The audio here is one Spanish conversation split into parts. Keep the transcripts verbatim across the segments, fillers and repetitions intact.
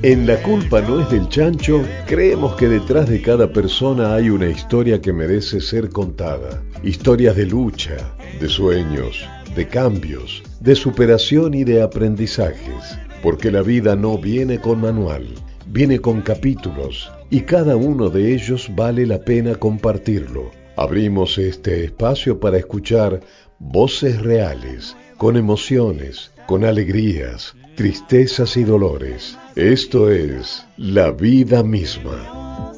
En La culpa no es del chancho, creemos que detrás de cada persona hay una historia que merece ser contada. Historias de lucha, de sueños, de cambios, de superación y de aprendizajes. Porque la vida no viene con manual, viene con capítulos y cada uno de ellos vale la pena compartirlo. Abrimos este espacio para escuchar voces reales, con emociones, con alegrías, tristezas y dolores. Esto es La Vida Misma.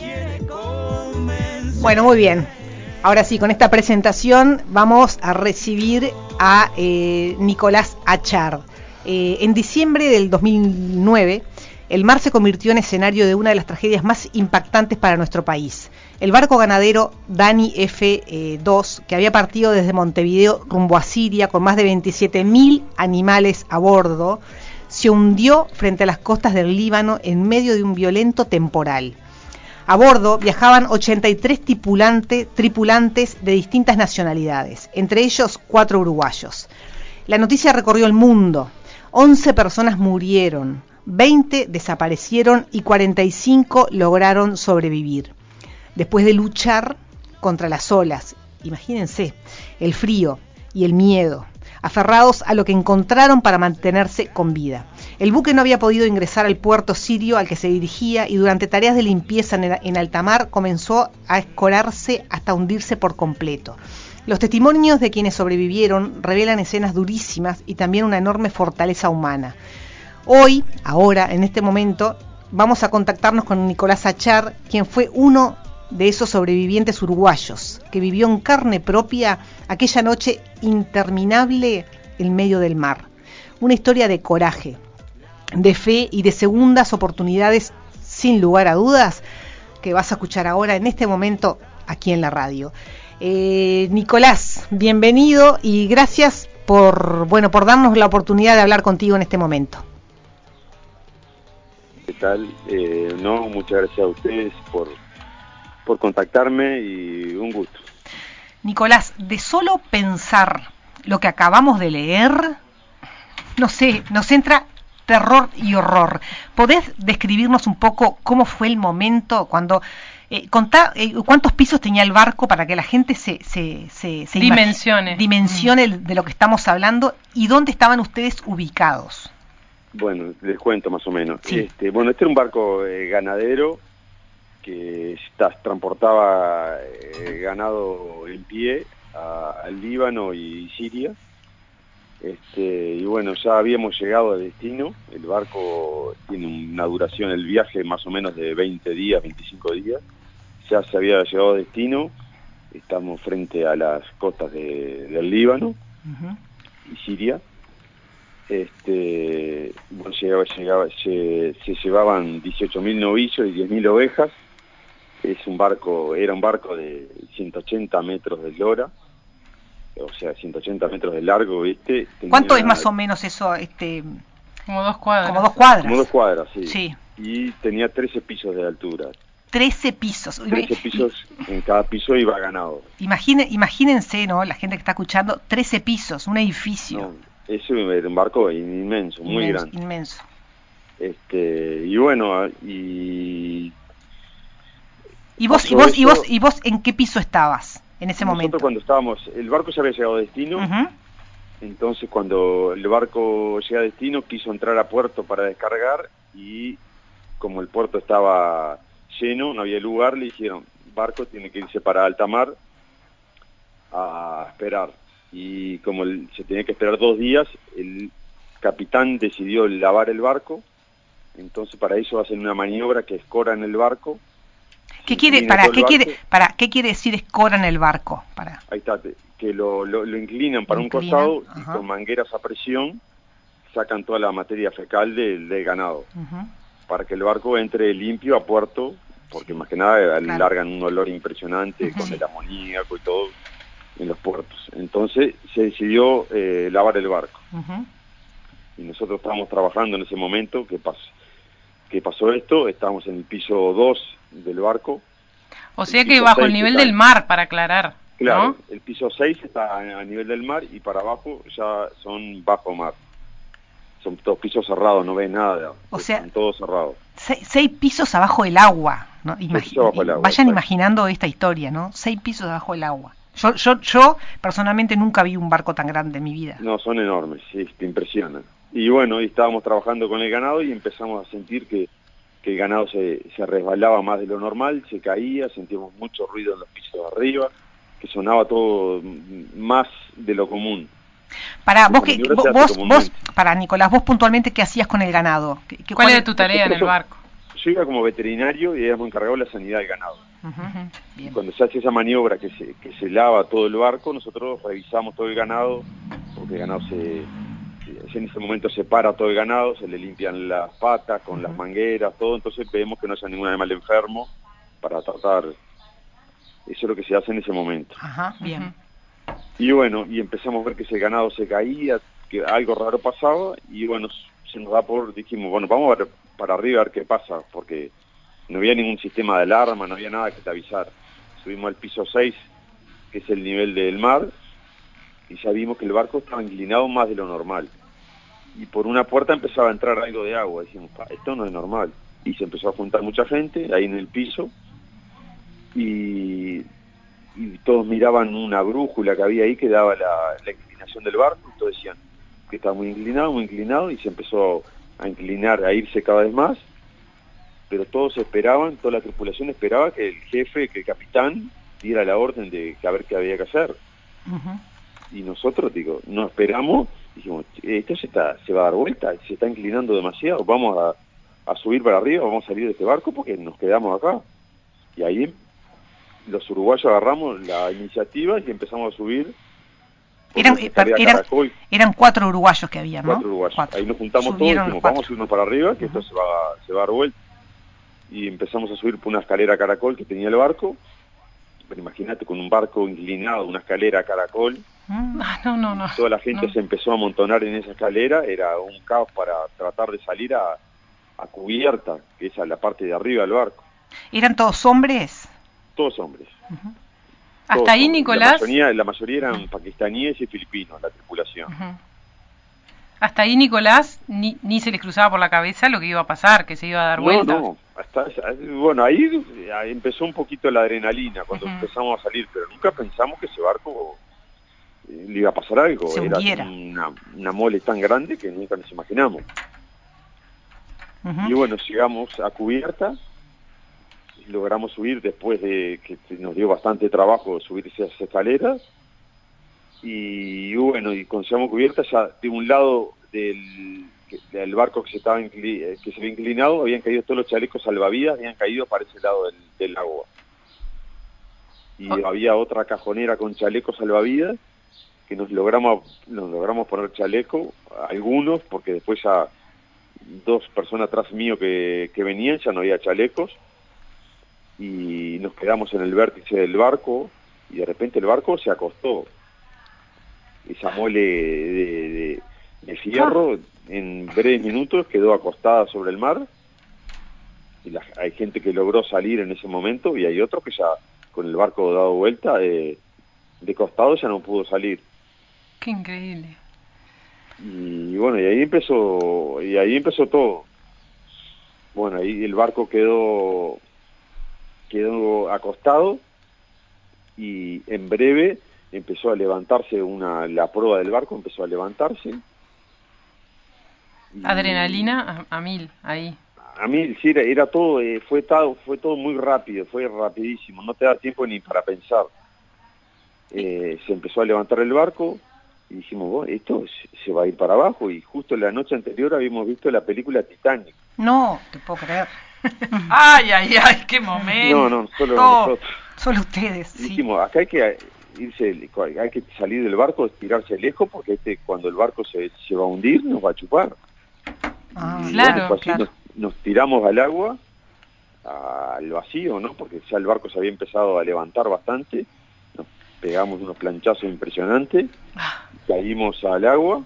Bueno, muy bien. Ahora sí, con esta presentación vamos a recibir a eh, Nicolás Achard. Eh, en diciembre del dos mil nueve, el mar se convirtió en escenario de una de las tragedias más impactantes para nuestro país. El barco ganadero Dani F dos, que había partido desde Montevideo rumbo a Siria con más de veintisiete mil animales a bordo, se hundió frente a las costas del Líbano en medio de un violento temporal. A bordo viajaban ochenta y tres tripulante, tripulantes de distintas nacionalidades, entre ellos cuatro uruguayos. La noticia recorrió el mundo. once personas murieron, veinte desaparecieron y cuarenta y cinco lograron sobrevivir. Después de luchar contra las olas, imagínense, el frío y el miedo, aferrados a lo que encontraron para mantenerse con vida. El buque no había podido ingresar al puerto sirio al que se dirigía y durante tareas de limpieza en alta mar comenzó a escorarse hasta hundirse por completo. Los testimonios de quienes sobrevivieron revelan escenas durísimas y también una enorme fortaleza humana. Hoy, ahora, en este momento, vamos a contactarnos con Nicolás Achard, quien fue uno de esos sobrevivientes uruguayos, que vivió en carne propia aquella noche interminable en medio del mar. Una historia de coraje, de fe y de segundas oportunidades, sin lugar a dudas, que vas a escuchar ahora en este momento aquí en la radio. Eh, Nicolás, bienvenido y gracias por, bueno, por darnos la oportunidad de hablar contigo en este momento. ¿Qué tal? Eh, no, muchas gracias a ustedes por, por contactarme y un gusto. Nicolás, de solo pensar lo que acabamos de leer, no sé, nos entra terror y horror. ¿Podés describirnos un poco cómo fue el momento cuando... Eh, contá eh, cuántos pisos tenía el barco para que la gente se, se, se, se dimensione, imag- dimensione mm. de lo que estamos hablando y dónde estaban ustedes ubicados? Bueno, les cuento más o menos. Sí. Este, bueno, este era un barco eh, ganadero que está, transportaba eh, ganado en pie a, al Líbano y Siria. Este, y bueno, ya habíamos llegado a destino. El barco tiene una duración, el viaje más o menos de veinte días, veinticinco días. Ya se había llegado a destino. Estamos frente a las costas de, del Líbano uh-huh. y Siria. Este, bueno, llegaba, llegaba, se, se llevaban dieciocho mil novillos y diez mil ovejas. Es un barco, era un barco de ciento ochenta metros de eslora, o sea, ciento ochenta metros de largo, ¿viste? Tenía... ¿Cuánto es más o menos eso? Este... Como dos cuadras. Como dos cuadras. Como dos cuadras, sí. Sí. Y tenía trece pisos de altura. trece pisos. trece pisos, y... en cada piso iba ganado. Imagine, imagínense, ¿no? La gente que está escuchando, trece pisos, un edificio. No, eso era un barco inmenso, muy inmenso, grande. Inmenso. Este, y bueno, y... ¿Y vos, y vos, eso, y vos, y vos en qué piso estabas en ese nosotros momento? Nosotros cuando estábamos, el barco ya había llegado a destino, uh-huh. Entonces cuando el barco llega a destino quiso entrar a puerto para descargar y como el puerto estaba lleno, no había lugar, le dijeron, barco tiene que irse para alta mar a esperar. Y como el, se tenía que esperar dos días, el capitán decidió lavar el barco, entonces para eso hacen una maniobra que escoran el barco. ¿Qué quiere, para, ¿qué quiere, para, ¿Qué quiere decir escoran el barco? Para... Ahí está, que lo, lo, lo inclinan para lo un inclinan, costado uh-huh. y con mangueras a presión sacan toda la materia fecal del, del ganado, uh-huh. para que el barco entre limpio a puerto, porque sí. más que nada claro. largan un olor impresionante uh-huh. con el amoníaco y todo en los puertos. Entonces se decidió eh, lavar el barco. Uh-huh. Y nosotros estábamos trabajando en ese momento que pasó, que pasó esto, estábamos en el piso dos del barco. O sea que bajo el nivel está, del mar, para aclarar. Claro, ¿no? El piso seis está a nivel del mar y para abajo ya son bajo mar. son todos pisos cerrados, no ves nada. O sea, están todos cerrados. Seis, seis pisos abajo del agua, ¿no? Imagi pisos abajo del agua, vayan exacto. imaginando esta historia, ¿no? Seis pisos abajo del agua. Yo, yo, yo personalmente nunca vi un barco tan grande en mi vida. No, son enormes, sí, te impresionan. Y bueno, y estábamos trabajando con el ganado y empezamos a sentir que, que el ganado se, se resbalaba más de lo normal, se caía, sentíamos mucho ruido en los pisos de arriba, que sonaba todo más de lo común. Para vos, que, vos, vos, vos, para Nicolás, vos puntualmente, ¿qué hacías con el ganado? ¿Qué, ¿Cuál, ¿Cuál era tu tarea en el barco? Yo iba como veterinario y éramos encargados de la sanidad del ganado. Uh-huh. Y cuando se hace esa maniobra que se, que se lava todo el barco, nosotros revisamos todo el ganado, porque el ganado se, en ese momento se para todo el ganado, se le limpian las patas con uh-huh. las mangueras, todo, entonces vemos que no haya ningún animal enfermo para tratar. Eso es lo que se hace en ese momento. Ajá, bien. Uh-huh. Y bueno, y empezamos a ver que ese ganado se caía, que algo raro pasaba, y bueno, se nos da por, dijimos, bueno, vamos a ver para arriba a ver qué pasa, porque no había ningún sistema de alarma, no había nada que te avisara. Subimos al piso seis, que es el nivel del mar, y ya vimos que el barco estaba inclinado más de lo normal. Y por una puerta empezaba a entrar algo de agua, dijimos, esto no es normal. Y se empezó a juntar mucha gente ahí en el piso, y... y todos miraban una brújula que había ahí que daba la, la inclinación del barco, y todos decían que estaba muy inclinado, muy inclinado, y se empezó a inclinar, a irse cada vez más, pero todos esperaban, toda la tripulación esperaba que el jefe, que el capitán, diera la orden de que a ver qué había que hacer. Uh-huh. Y nosotros, digo, no esperamos, dijimos, esto se, está, se va a dar vuelta, se está inclinando demasiado, vamos a, a subir para arriba, vamos a salir de este barco porque nos quedamos acá. Y ahí los uruguayos agarramos la iniciativa y empezamos a subir. Eran, eran, eran cuatro uruguayos que había, ¿no? Cuatro uruguayos. Cuatro. Ahí nos juntamos Subieron todos y dijimos, vamos a subirnos para arriba, que uh-huh. esto se va, se va a dar vuelta. Y empezamos a subir por una escalera caracol que tenía el barco. Pero imagínate, con un barco inclinado, una escalera caracol. Mm, no, no, no. Toda la gente no. se empezó a amontonar en esa escalera. Era un caos para tratar de salir a, a cubierta, que es a la parte de arriba del barco. ¿Eran todos hombres? Todos hombres. Uh-huh. Hasta ahí, hombres. Nicolás. La mayoría, la mayoría eran uh-huh. pakistaníes y filipinos, la tripulación. Uh-huh. Hasta ahí, Nicolás, ni, ni se les cruzaba por la cabeza lo que iba a pasar, que se iba a dar no, vueltas. No, no, hasta, bueno, ahí, ahí empezó un poquito la adrenalina cuando uh-huh. empezamos a salir, pero nunca pensamos que ese barco eh, le iba a pasar algo. Se Era hundiera. Una, una mole tan grande que nunca nos imaginamos. Uh-huh. Y bueno, llegamos a cubierta, logramos subir después de que nos dio bastante trabajo subir esas escaleras. Y bueno, y cuando llegamos a cubierta, ya de un lado del, del barco que se estaba incli, que se había inclinado, habían caído todos los chalecos salvavidas, habían caído para ese lado del, del agua. Y oh. había otra cajonera con chalecos salvavidas, que nos logramos, nos logramos poner chaleco, algunos, porque después ya dos personas atrás mío que, que venían, ya no había chalecos, y nos quedamos en el vértice del barco, y de repente el barco se acostó. Esa mole de, de, de fierro ah. en breves minutos quedó acostada sobre el mar, y la, hay gente que logró salir en ese momento, y hay otros que ya con el barco dado vuelta eh, de costado ya no pudo salir. Qué increíble. Y bueno, y ahí empezó y ahí empezó todo. Bueno, ahí el barco quedó quedó acostado, y en breve empezó a levantarse una la proa del barco, empezó a levantarse. Adrenalina a, a mil, ahí. A mil, sí, era, era todo, eh, fue, todo, fue todo muy rápido, fue rapidísimo, no te da tiempo ni para pensar. Eh, se empezó a levantar el barco, y dijimos, bueno, esto se va a ir para abajo, y justo la noche anterior habíamos visto la película Titanic. No, te puedo creer. Ay, ay, ay, qué momento. No, no, solo oh, nosotros. Solo ustedes, sí. Dijimos, acá hay que irse, hay que salir del barco, tirarse lejos, porque este, cuando el barco se, se va a hundir, nos va a chupar. Ah, y claro, bueno, pues así claro. Nos, nos tiramos al agua, al vacío, ¿no? Porque ya el barco se había empezado a levantar bastante, nos pegamos unos planchazos impresionantes, caímos al agua.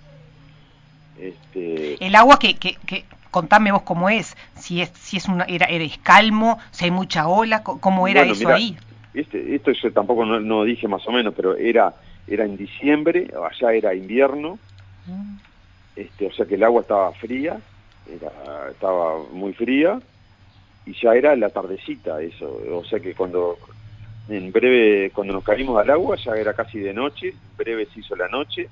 Este... El agua que, que, que, contame vos cómo es, si es, si es una, era, eres calmo, si hay mucha ola, cómo era bueno, eso mira, ahí. Este, esto yo tampoco no, no dije más o menos, pero era, era en diciembre, allá era invierno. Mm. este, o sea que el agua estaba fría, era, estaba muy fría, y ya era la tardecita eso, o sea que cuando, en breve, cuando nos caímos al agua ya era casi de noche, en breve se hizo la noche,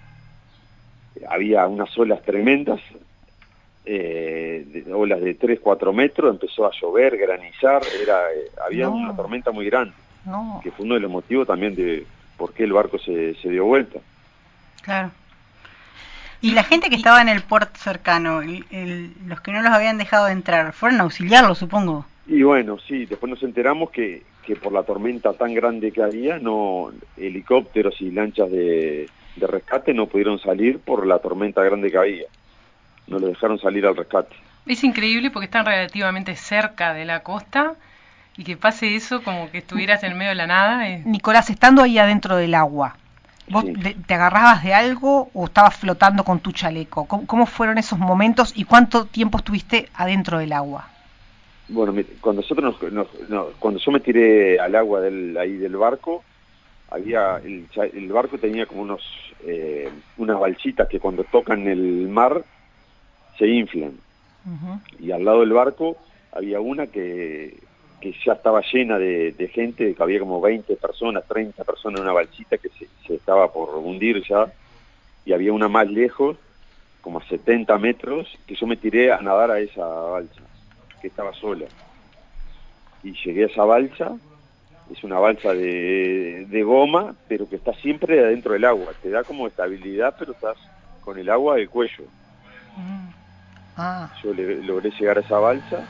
había unas olas tremendas, eh, de, olas de tres, cuatro metros, empezó a llover, granizar, era, eh, había no. una tormenta muy grande, no. que fue uno de los motivos también de por qué el barco se, se dio vuelta. Claro. Y la gente que estaba en el puerto cercano, el, el, los que no los habían dejado entrar, fueron a auxiliarlos, supongo. Y bueno, sí, después nos enteramos que, que por la tormenta tan grande que había, no helicópteros y lanchas de, de rescate no pudieron salir por la tormenta grande que había. No los dejaron salir al rescate. Es increíble porque están relativamente cerca de la costa y que pase eso como que estuvieras en medio de la nada. Es... Nicolás, estando ahí adentro del agua, ¿vos sí. te agarrabas de algo o estabas flotando con tu chaleco? ¿Cómo, ¿Cómo fueron esos momentos y cuánto tiempo estuviste adentro del agua? Bueno, cuando nosotros nos, nos, nos, cuando yo me tiré al agua del, ahí del barco, había el, el barco tenía como unos eh, unas balsitas que cuando tocan el mar se inflan. Uh-huh. Y al lado del barco había una que, que ya estaba llena de, de gente, que había como veinte personas, treinta personas en una balsita que se, se estaba por hundir ya, y había una más lejos, como a setenta metros, que yo me tiré a nadar a esa balsa, que estaba sola. Y llegué a esa balsa, es una balsa de, de goma, pero que está siempre adentro del agua, te da como estabilidad, pero estás con el agua del cuello. Uh-huh. Ah. Yo le, logré llegar a esa balsa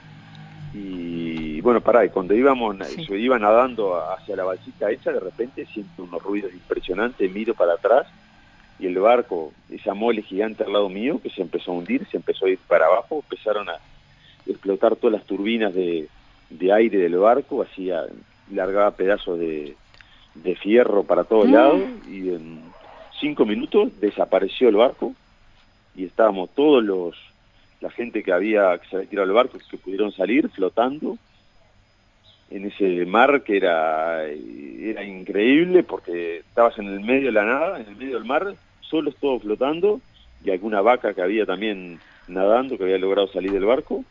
y bueno, pará, y cuando íbamos, sí. yo iba nadando hacia la balsita esa, de repente siento unos ruidos impresionantes, miro para atrás y el barco, esa mole gigante al lado mío, que se empezó a hundir, se empezó a ir para abajo, empezaron a explotar todas las turbinas de, de aire del barco, hacía, largaba pedazos de, de fierro para todos mm. lados y en cinco minutos desapareció el barco y estábamos todos los la gente que había que se había tirado al barco que pudieron salir flotando en ese mar que era era increíble porque estabas en el medio de la nada, en el medio del mar, solos todos flotando y alguna vaca que había también nadando que había logrado salir del barco.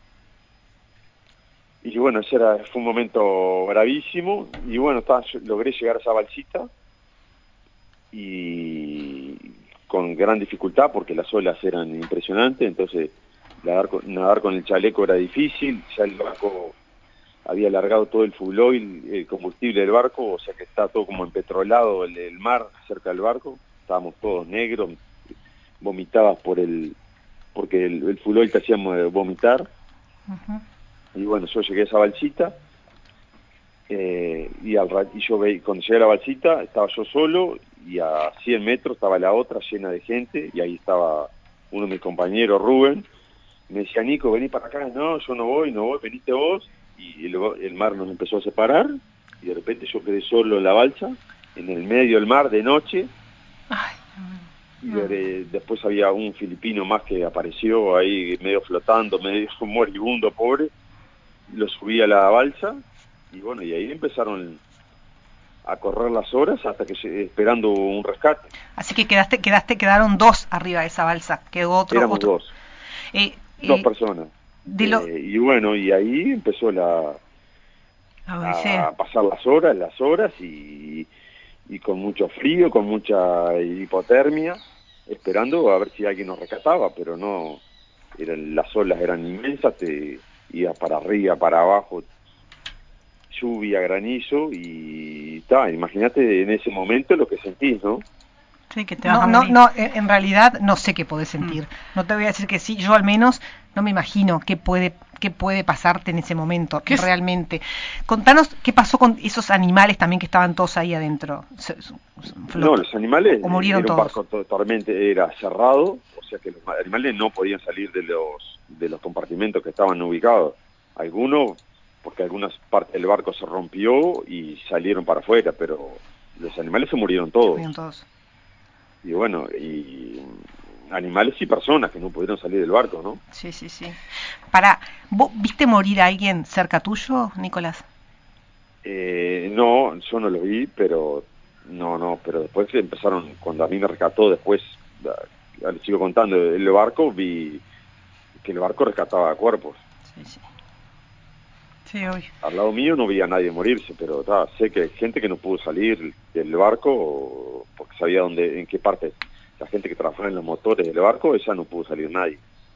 Y bueno, ese era, fue un momento bravísimo y bueno, estaba, logré llegar a esa balsita y con gran dificultad porque las olas eran impresionantes, entonces nadar con, nadar con el chaleco era difícil, ya el barco había largado todo el fuel oil, el combustible del barco, o sea que está todo como empetrolado el, el mar cerca del barco, estábamos todos negros, vomitabas por el, porque el, el fuel oil te hacía vomitar. Uh-huh. Y bueno, yo llegué a esa balsita eh, y, al, y yo veí, cuando llegué a la balsita estaba yo solo y a cien metros estaba la otra llena de gente y ahí estaba uno de mis compañeros, Rubén. Me decía, Nico, vení para acá. No, yo no voy, no voy, veniste vos. Y el, el mar nos empezó a separar y de repente yo quedé solo en la balsa, en el medio del mar de noche. Ay, y no. de, después había un filipino más que apareció ahí medio flotando, medio moribundo, pobre. Lo subí a la balsa y bueno, y ahí empezaron a correr las horas hasta que esperando un rescate. Así que quedaste, quedaste, quedaron dos arriba de esa balsa, quedó otro. Éramos otro. dos, eh, dos eh, personas. De lo... eh, y bueno, y ahí empezó la a, a pasar las horas, las horas y, y con mucho frío, con mucha hipotermia, esperando a ver si alguien nos rescataba, pero no, eran, las olas eran inmensas, te ibas para arriba, para abajo, lluvia, granizo y ta, imagínate en ese momento lo que sentís, ¿no? Sí, que te vas no, a morir. no, no, en realidad no sé qué podés sentir. Mm. No te voy a decir que sí, yo al menos no me imagino qué puede qué puede pasarte en ese momento, ¿Qué realmente. Es? Contanos qué pasó con esos animales también que estaban todos ahí adentro. Se, se, no, los animales, o murieron era un todos. barco totalmente, era cerrado, o sea que los animales no podían salir de los de los compartimentos que estaban ubicados. Algunos, porque algunas partes del barco se rompió y salieron para afuera, pero los animales se murieron todos. Murieron todos. Y bueno, y animales y personas que no pudieron salir del barco, ¿no? Sí, sí, sí. Para, ¿vos viste morir a alguien cerca tuyo, Nicolás? Eh, no, yo no lo vi, pero no, no, pero después empezaron, cuando a mí me rescató después, les sigo contando, el barco, vi que el barco rescataba cuerpos. Sí, sí. Sí, hoy. Al lado mío no veía a nadie morirse, pero ta, sé que hay gente que no pudo salir del barco porque sabía dónde, en qué parte. La gente que trabajaba en los motores del barco, esa no pudo salir nadie.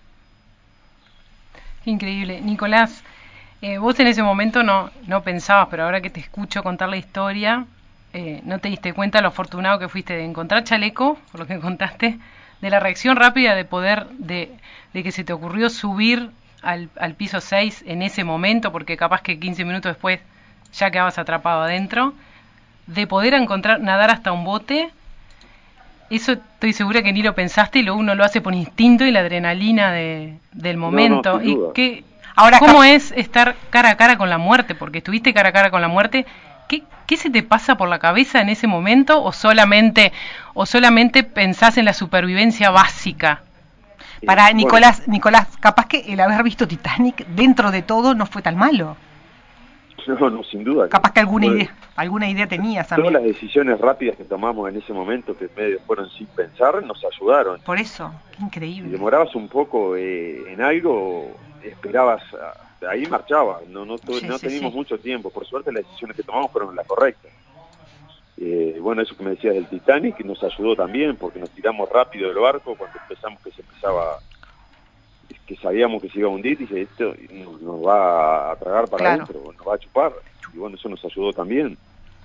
Increíble. Nicolás, eh, vos en ese momento no, no pensabas, pero ahora que te escucho contar la historia, eh, no te diste cuenta lo afortunado que fuiste de encontrar chaleco, por lo que contaste, de la reacción rápida de poder, de, de que se te ocurrió subir al, al piso seis en ese momento, porque capaz que quince minutos después ya quedabas atrapado adentro, de poder encontrar, nadar hasta un bote. Eso estoy segura que ni lo pensaste y luego uno lo hace por instinto y la adrenalina de, del momento. No, no, sin duda. ¿Y qué, ahora, cómo es estar cara a cara con la muerte? Porque estuviste cara a cara con la muerte. ¿Qué, qué se te pasa por la cabeza en ese momento o solamente o solamente pensás en la supervivencia básica? Para eh, Nicolás, bueno. Nicolás, capaz que el haber visto Titanic dentro de todo no fue tan malo. No, no, sin duda. Capaz que alguna idea, alguna idea tenías también. Todas las decisiones rápidas que tomamos en ese momento, que medio fueron sin pensar, nos ayudaron. Por eso, qué increíble. Si demorabas un poco eh, en algo, esperabas, a, ahí marchaba. No, no, tu, sí, no sí, teníamos sí. mucho tiempo. Por suerte las decisiones que tomamos fueron las correctas. Eh, bueno, eso que me decías del Titanic nos ayudó también, porque nos tiramos rápido del barco cuando empezamos que se empezaba... que sabíamos que se iba a hundir, y dije, esto nos, nos va a tragar para claro. adentro, nos va a chupar, y bueno, eso nos ayudó también.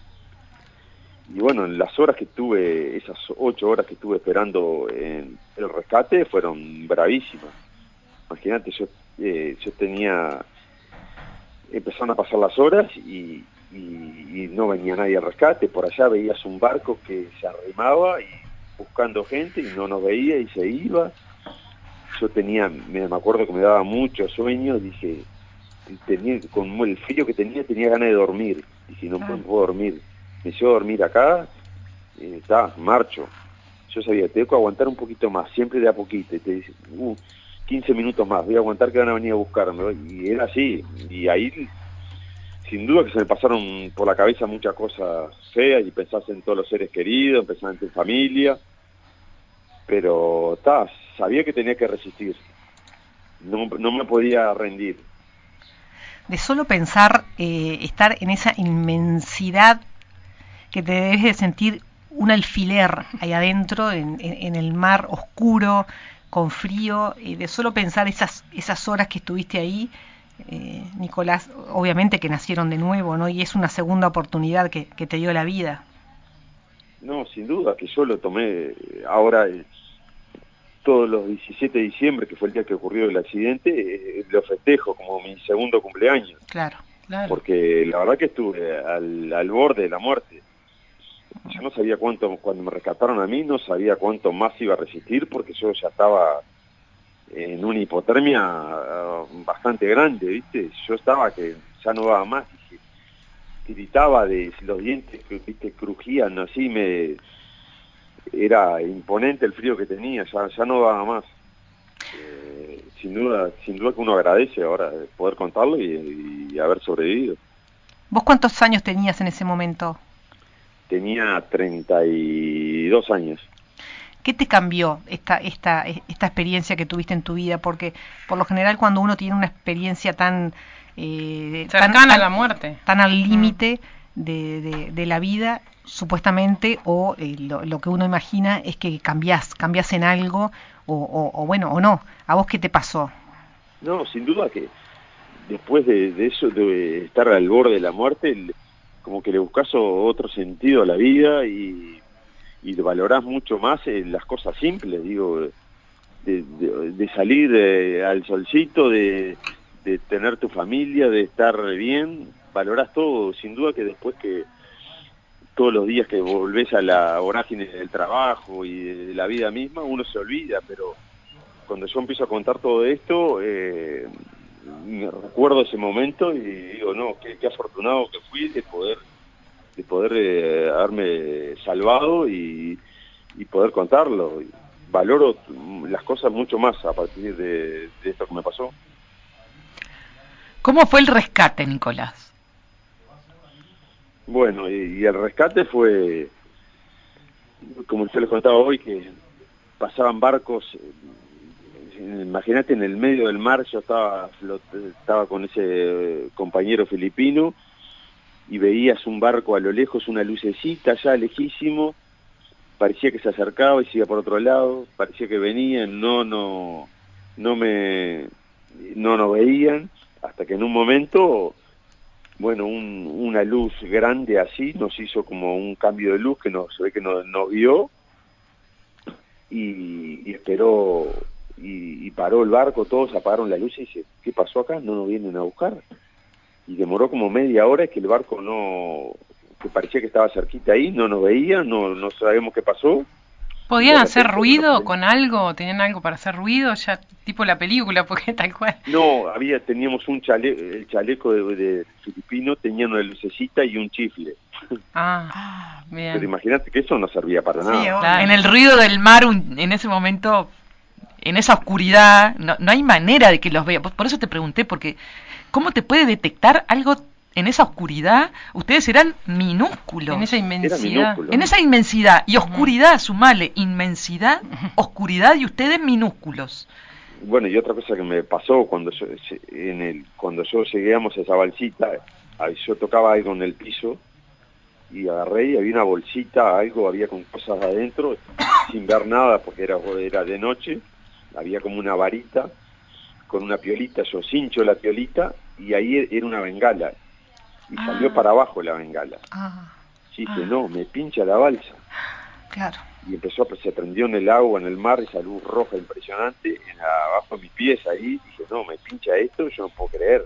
Y bueno, en las horas que estuve, esas ocho horas que estuve esperando en el rescate, fueron bravísimas. Imagínate, yo eh, yo tenía, empezaron a pasar las horas y, y, y no venía nadie al rescate. Por allá veías un barco que se arrimaba y buscando gente y no nos veía y se iba. Yo tenía, me acuerdo que me daba mucho sueño, dije, tenía, con el frío que tenía, tenía ganas de dormir. Dije, no, ah. no puedo dormir. Me hizo dormir acá, está, eh, marcho. Yo sabía, tengo que aguantar un poquito más, siempre de a poquito. Y te dice, uh, quince minutos más, voy a aguantar que van a venir a buscarme. Y era así. Y ahí, sin duda que se me pasaron por la cabeza muchas cosas feas y pensás en todos los seres queridos, pensás en tu familia. Pero, está, sabía que tenía que resistir. No, no me podía rendir. De solo pensar eh, estar en esa inmensidad que te debes de sentir un alfiler ahí adentro, en, en, en el mar oscuro, con frío, y de solo pensar esas, esas horas que estuviste ahí, eh, Nicolás, obviamente que nacieron de nuevo, ¿no? Y es una segunda oportunidad que, que te dio la vida. No, sin duda, que yo lo tomé ahora... Eh, todos los diecisiete de diciembre, que fue el día que ocurrió el accidente, eh, lo festejo como mi segundo cumpleaños. Claro, claro. Porque la verdad que estuve al, al borde de la muerte. Yo no sabía cuánto, cuando me rescataron a mí, no sabía cuánto más iba a resistir, porque yo ya estaba en una hipotermia uh, bastante grande, ¿viste? Yo estaba que ya no daba más, dije, gritaba de los dientes, ¿viste? Crujían así, me... era imponente el frío que tenía, ya, ya no daba más. Eh, sin duda, sin duda que uno agradece ahora poder contarlo y, y haber sobrevivido. ¿Vos cuántos años tenías en ese momento? Tenía treinta y dos años. ¿Qué te cambió esta, esta, esta experiencia que tuviste en tu vida? Porque por lo general cuando uno tiene una experiencia tan... Eh, cercana tan, a la muerte. Tan al límite mm. de, de, de la vida, supuestamente, o eh, lo, lo que uno imagina es que cambiás, cambiás en algo, o, o, o bueno, o no. ¿A vos qué te pasó? No, sin duda que después de, de eso, de estar al borde de la muerte, el, como que le buscas otro sentido a la vida y, y valorás mucho más eh, las cosas simples, digo, de, de, de salir eh, al solcito, de, de tener tu familia, de estar bien, valorás todo. Sin duda que después que todos los días que volvés a la vorágine del trabajo y de la vida misma, uno se olvida, pero cuando yo empiezo a contar todo esto, eh, me recuerdo ese momento y digo, no, qué, qué afortunado que fui de poder de poder eh, haberme salvado y, y poder contarlo. Valoro las cosas mucho más a partir de, de esto que me pasó. ¿Cómo fue el rescate, Nicolás? Bueno, y, y el rescate fue, como yo les contaba hoy, que pasaban barcos, imagínate en el medio del mar, yo estaba, estaba con ese compañero filipino, y veías un barco a lo lejos, una lucecita ya lejísimo, parecía que se acercaba y se iba por otro lado, parecía que venían, no, no, no me, no nos veían, hasta que en un momento, bueno, un, una luz grande así nos hizo como un cambio de luz que nos, se ve que nos, nos vio, y, y esperó, y, y paró el barco, todos apagaron la luz y dice, ¿qué pasó acá? ¿No nos vienen a buscar? Y demoró como media hora, es que el barco no, que parecía que estaba cerquita ahí, no nos veía, no, no sabemos qué pasó. ¿Podían hacer ruido bueno, con algo? ¿Tenían algo para hacer ruido? Ya tipo la película, porque tal cual. No, había, teníamos un chaleco, el chaleco de, de filipino, tenía una lucecita y un chifle. Ah, bien. Pero imagínate que eso no servía para sí, nada. Claro. En el ruido del mar, un, en ese momento, en esa oscuridad, no, no hay manera de que los vea. Por eso te pregunté, porque ¿cómo te puede detectar algo en esa oscuridad? Ustedes eran minúsculos. En esa inmensidad. En esa inmensidad. Y oscuridad, uh-huh. Sumale, inmensidad, oscuridad y ustedes minúsculos. Bueno, y otra cosa que me pasó cuando yo, en el, cuando yo lleguemos a esa balsita, yo tocaba algo en el piso y agarré y había una bolsita, algo, había con cosas adentro, sin ver nada porque era, era de noche, había como una varita con una piolita, yo cincho la piolita y ahí era una bengala y ah. salió para abajo la bengala. Ah. Sí, ah. que no, me pincha la balsa. Claro. Y empezó, se prendió en el agua, en el mar, esa luz roja impresionante, en la, abajo de mis pies ahí, dije, no, me pincha esto, yo no puedo creer.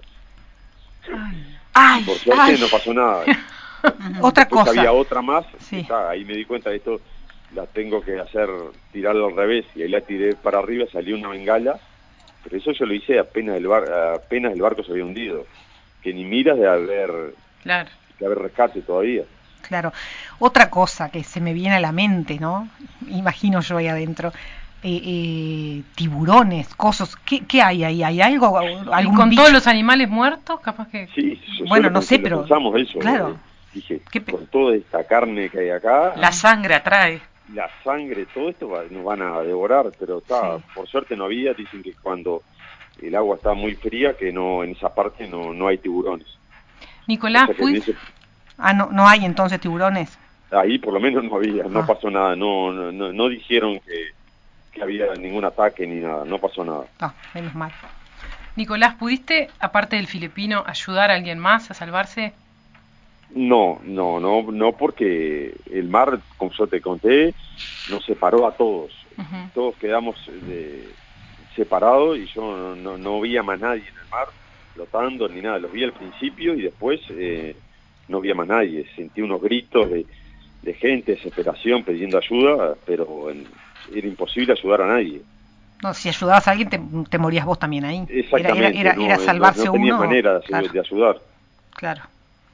Ay. Y por suerte ay. no pasó nada. Otra Después cosa. había otra más, sí. está, ahí me di cuenta de esto, la tengo que hacer, tirarlo al revés, y ahí la tiré para arriba, salió una bengala, pero eso yo lo hice apenas el, bar, apenas el barco se había hundido, que ni miras de haber, claro. de haber rescate todavía. Claro. Otra cosa que se me viene a la mente, ¿no? Imagino yo ahí adentro. Eh, eh, tiburones, cosas. ¿Qué, ¿Qué hay ahí? ¿Hay algo? ¿Algún con bicho? Todos los animales muertos? Capaz que... Sí, yo, bueno, yo no pensé, sé, pero... pensamos eso. Claro. Eh, dije, ¿Qué con toda esta carne que hay acá... La sangre atrae. La sangre, todo esto va, nos van a devorar, pero está, sí. Por suerte no había, dicen que cuando el agua está muy fría, que no en esa parte no, no hay tiburones. Nicolás, o sea dice, ah, no, no hay entonces tiburones. Ahí por lo menos no había, no ah. pasó nada, no, no, no, no dijeron que, que había ningún ataque ni nada, no pasó nada. Ah, menos mal. Nicolás, ¿pudiste, aparte del filipino, ayudar a alguien más a salvarse? No, no, no, no, porque el mar, como yo te conté, nos separó a todos. Uh-huh. Todos quedamos de, separados y yo no, no, no vi a más nadie en el mar flotando ni nada. Los vi al principio y después eh, no vi a más nadie. Sentí unos gritos de, de gente, desesperación, pidiendo ayuda, pero en, era imposible ayudar a nadie. No, si ayudabas a alguien, te, te morías vos también ahí. Exactamente. Era, era, era, no, era salvarse no, no tenía uno. manera de, claro. de ayudar. Claro.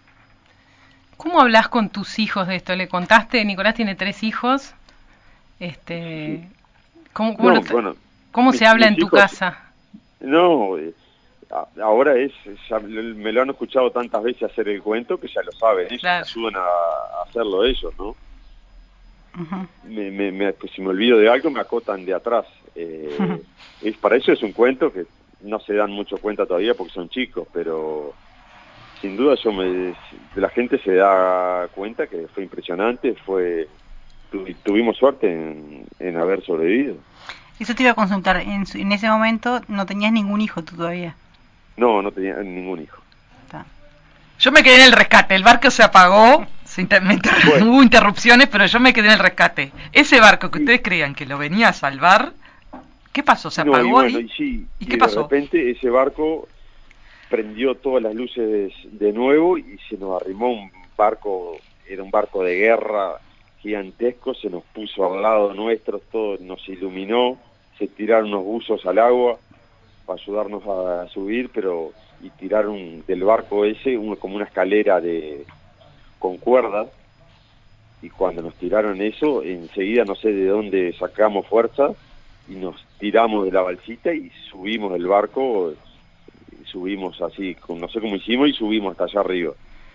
¿Cómo hablas con tus hijos de esto? ¿Le contaste? Nicolás tiene tres hijos. Este, sí. ¿Cómo, cómo, no, lo, bueno, ¿cómo mis, se habla en tu hijos, casa? No, eh, ahora es, ya me lo han escuchado tantas veces hacer el cuento que ya lo saben, ellos claro. me ayudan a, a hacerlo ellos, ¿no? Uh-huh. Me, me, me, pues si me olvido de algo me acotan de atrás. Eh, uh-huh. es, para eso es un cuento que no se dan mucho cuenta todavía porque son chicos, pero... Sin duda yo me, la gente se da cuenta que fue impresionante, fue tu, tuvimos suerte en, en haber sobrevivido. Eso te iba a consultar, en, en ese momento no tenías ningún hijo tú todavía. No, no tenía ningún hijo. Está. Yo me quedé en el rescate, el barco se apagó, se inter- inter- bueno. hubo interrupciones, pero yo me quedé en el rescate. Ese barco que ustedes creían que lo venía a salvar, ¿qué pasó? ¿Se apagó? No, y bueno, ahí? y sí, ¿Y, y qué de pasó? repente ese barco prendió todas las luces de nuevo y se nos arrimó un barco, era un barco de guerra gigantesco, se nos puso al lado nuestro, todo nos iluminó, se tiraron unos buzos al agua para ayudarnos a, a subir, pero y tiraron del barco ese un, como una escalera de con cuerdas, y cuando nos tiraron eso, enseguida no sé de dónde sacamos fuerza y nos tiramos de la balsita y subimos del barco, subimos así, no sé cómo hicimos, y subimos hasta allá arriba.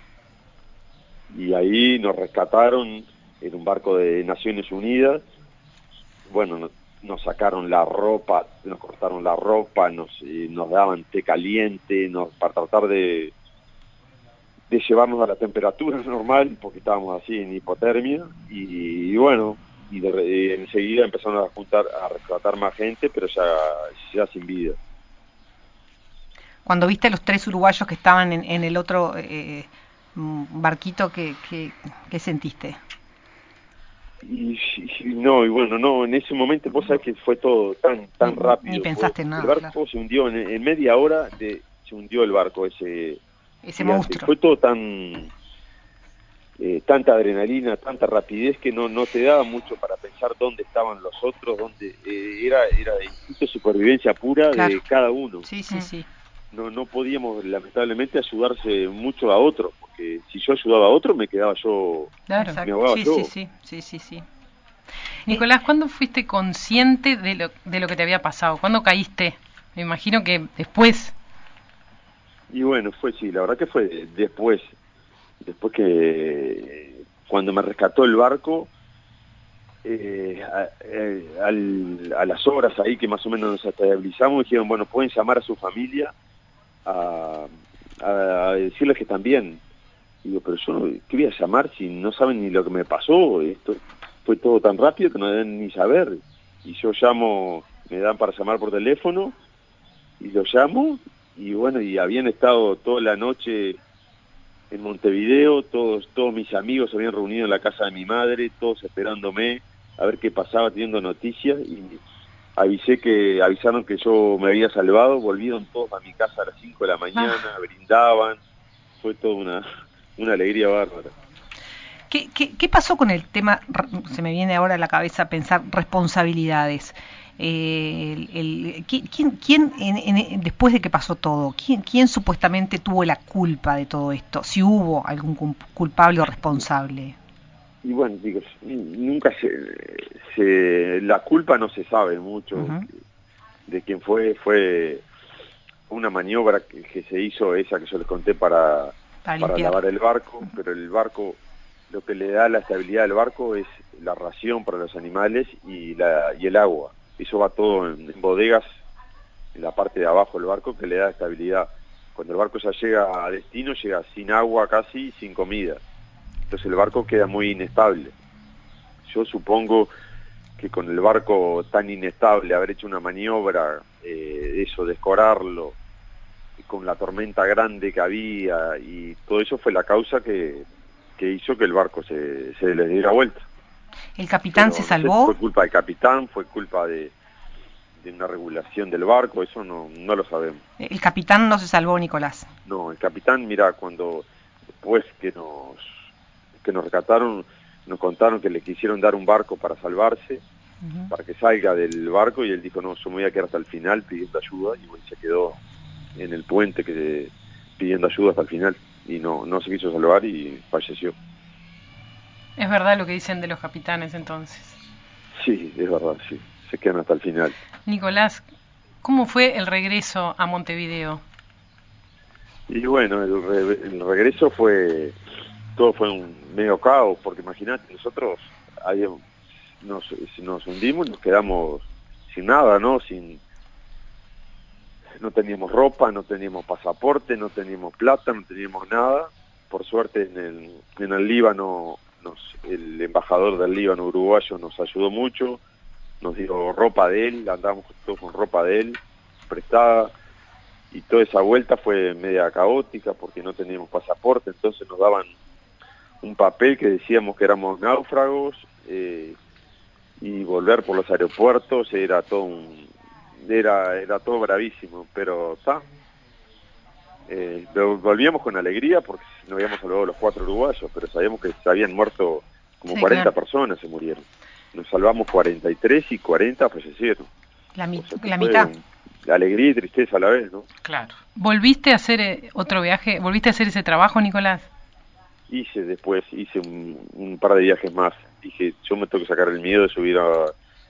Y ahí nos rescataron en un barco de Naciones Unidas. Bueno, no, nos sacaron la ropa, nos cortaron la ropa, nos, eh, nos daban té caliente, nos, para tratar de, de llevarnos a la temperatura normal, porque estábamos así en hipotermia, y, y bueno, y de, eh, enseguida empezaron a juntar, a rescatar más gente, pero ya, ya sin vida. Cuando viste a los tres uruguayos que estaban en, en el otro eh, barquito, ¿qué, qué, qué sentiste? Y, y no, y bueno, no, en ese momento vos sabés que fue todo tan tan ni, rápido. Ni pensaste fue, en nada. El barco Claro. se hundió en, en media hora, de, se hundió el barco ese. Ese gigante. monstruo. Fue todo tan, eh, tanta adrenalina, tanta rapidez que no no te daba mucho para pensar dónde estaban los otros, dónde eh, era era de instinto de supervivencia pura claro. de cada uno. Sí, sí, sí. No no podíamos lamentablemente ayudarse mucho a otro, porque si yo ayudaba a otro me quedaba yo, claro. me ahogaba sí, yo. Sí, sí, sí, sí, sí. Nicolás, ¿cuándo fuiste consciente de lo, de lo que te había pasado? ¿Cuándo caíste? Me imagino que después. Y bueno, fue sí, la verdad que fue después, después que cuando me rescató el barco, eh, a, eh, al, a las horas ahí que más o menos nos estabilizamos, dijeron, bueno, pueden llamar a su familia a, a, a decirles que están bien. Y digo, pero yo, ¿qué voy a llamar si no saben ni lo que me pasó? Esto fue todo tan rápido que no deben ni saber. Y yo llamo, me dan para llamar por teléfono, y lo llamo, y bueno, y habían estado toda la noche en Montevideo, todos todos mis amigos se habían reunido en la casa de mi madre, todos esperándome a ver qué pasaba, teniendo noticias, y avisé que avisaron que yo me había salvado, volvieron todos a mi casa a las cinco de la mañana, ah. brindaban, fue toda una, una alegría bárbara. ¿Qué, qué, ¿Qué pasó con el tema? Se me viene ahora a la cabeza pensar responsabilidades. Eh, el, el, ¿Quién, quién en, en, después de que pasó todo, ¿quién, quién supuestamente tuvo la culpa de todo esto? Si hubo algún culpable o responsable. Y bueno, digo, nunca se, se la culpa no se sabe mucho uh-huh. de quién fue. Fue una maniobra que, que se hizo, esa que yo les conté para, para, para lavar el barco, uh-huh. pero el barco, lo que le da la estabilidad del barco es la ración para los animales y, la, y el agua. Eso va todo en, en bodegas, en la parte de abajo del barco, que le da estabilidad. Cuando el barco ya llega a destino, llega sin agua casi, sin comida. Entonces el barco queda muy inestable. Yo supongo que con el barco tan inestable, haber hecho una maniobra, eh, eso, de escorarlo, con la tormenta grande que había, y todo eso fue la causa que, que hizo que el barco se, se le diera vuelta. ¿El capitán Pero, se salvó? No sé, fue culpa del capitán, fue culpa de, de una regulación del barco, eso no, no lo sabemos. ¿El capitán no se salvó, Nicolás? No, el capitán, mira, cuando después que nos que nos rescataron, nos contaron que le quisieron dar un barco para salvarse, uh-huh. para que salga del barco, y él dijo, no, yo me voy a quedar hasta el final pidiendo ayuda, y bueno, se quedó en el puente que pidiendo ayuda hasta el final, y no, no se quiso salvar y falleció. ¿Es verdad lo que dicen de los capitanes entonces? Sí, es verdad, sí, se quedan hasta el final. Nicolás, ¿cómo fue el regreso a Montevideo? Y bueno, el, re, el regreso fue... todo fue un medio caos, porque imagínate, nosotros habíamos, nos, nos hundimos, nos quedamos sin nada, ¿no? Sin, no teníamos ropa, no teníamos pasaporte, no teníamos plata, no teníamos nada. Por suerte en el, en el Líbano, nos, el embajador del Líbano uruguayo nos ayudó mucho, nos dio ropa de él, andábamos todos con ropa de él, prestada, y toda esa vuelta fue media caótica porque no teníamos pasaporte, entonces nos daban un papel que decíamos que éramos náufragos, eh, y volver por los aeropuertos era todo un, era era todo bravísimo, pero está. Eh, volvíamos con alegría porque nos habíamos salvado los cuatro uruguayos, pero sabíamos que se habían muerto como sí, cuarenta claro. personas, se murieron. Nos salvamos cuarenta y tres y cuarenta fallecieron. La, mi, o sea, la mitad. Un, alegría y tristeza a la vez, ¿no? Claro. ¿Volviste a hacer eh, otro viaje? ¿Volviste a hacer ese trabajo, Nicolás? Hice después, hice un, un par de viajes más. Dije, yo me tengo que sacar el miedo de subir a,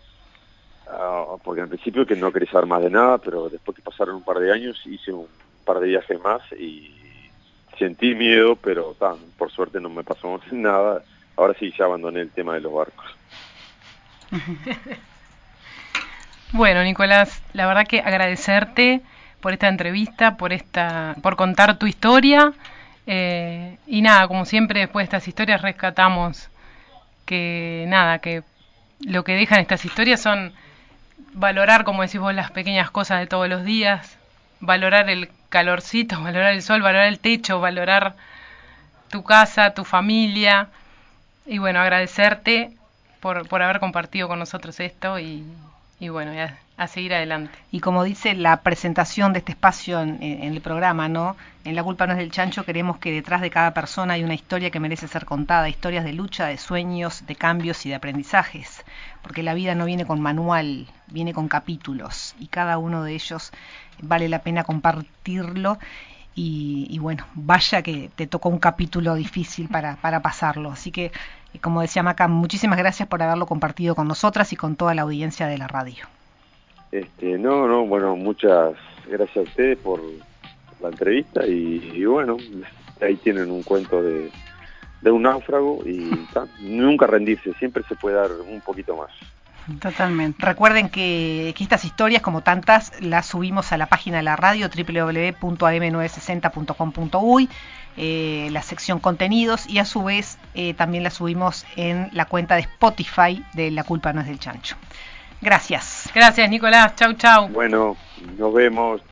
a... porque al principio que no quería saber más de nada, pero después que pasaron un par de años, hice un par de viajes más y sentí miedo, pero ta, por suerte no me pasó nada. Ahora sí, ya abandoné el tema de los barcos. Bueno, Nicolás, la verdad que agradecerte por esta entrevista, por esta, por contar tu historia, eh, y nada, como siempre después de estas historias rescatamos que nada, que lo que dejan estas historias son valorar, como decís vos, las pequeñas cosas de todos los días, valorar el calorcito, valorar el sol, valorar el techo, valorar tu casa, tu familia, y bueno, agradecerte por, por haber compartido con nosotros esto y, y bueno, a, a seguir adelante. Y como dice la presentación de este espacio en, en el programa, ¿no? En La culpa no es del chancho, queremos que detrás de cada persona hay una historia que merece ser contada, historias de lucha, de sueños, de cambios y de aprendizajes, porque la vida no viene con manual, viene con capítulos, y cada uno de ellos vale la pena compartirlo. Y, y bueno, vaya que te tocó un capítulo difícil para, para pasarlo. Así que, como decía Maca, muchísimas gracias por haberlo compartido con nosotras y con toda la audiencia de la radio. Este, no, no, bueno, muchas gracias a ustedes por la entrevista y, y bueno, ahí tienen un cuento de, de un náufrago y ta, nunca rendirse, siempre se puede dar un poquito más. Totalmente. Recuerden que, que estas historias, como tantas, las subimos a la página de la radio doble u doble u doble u punto a eme novecientos sesenta punto com punto uy, eh, la sección contenidos, y a su vez eh, también la subimos en la cuenta de Spotify de La culpa no es del chancho. Gracias. Gracias, Nicolás. Chau, chau. Bueno, nos vemos.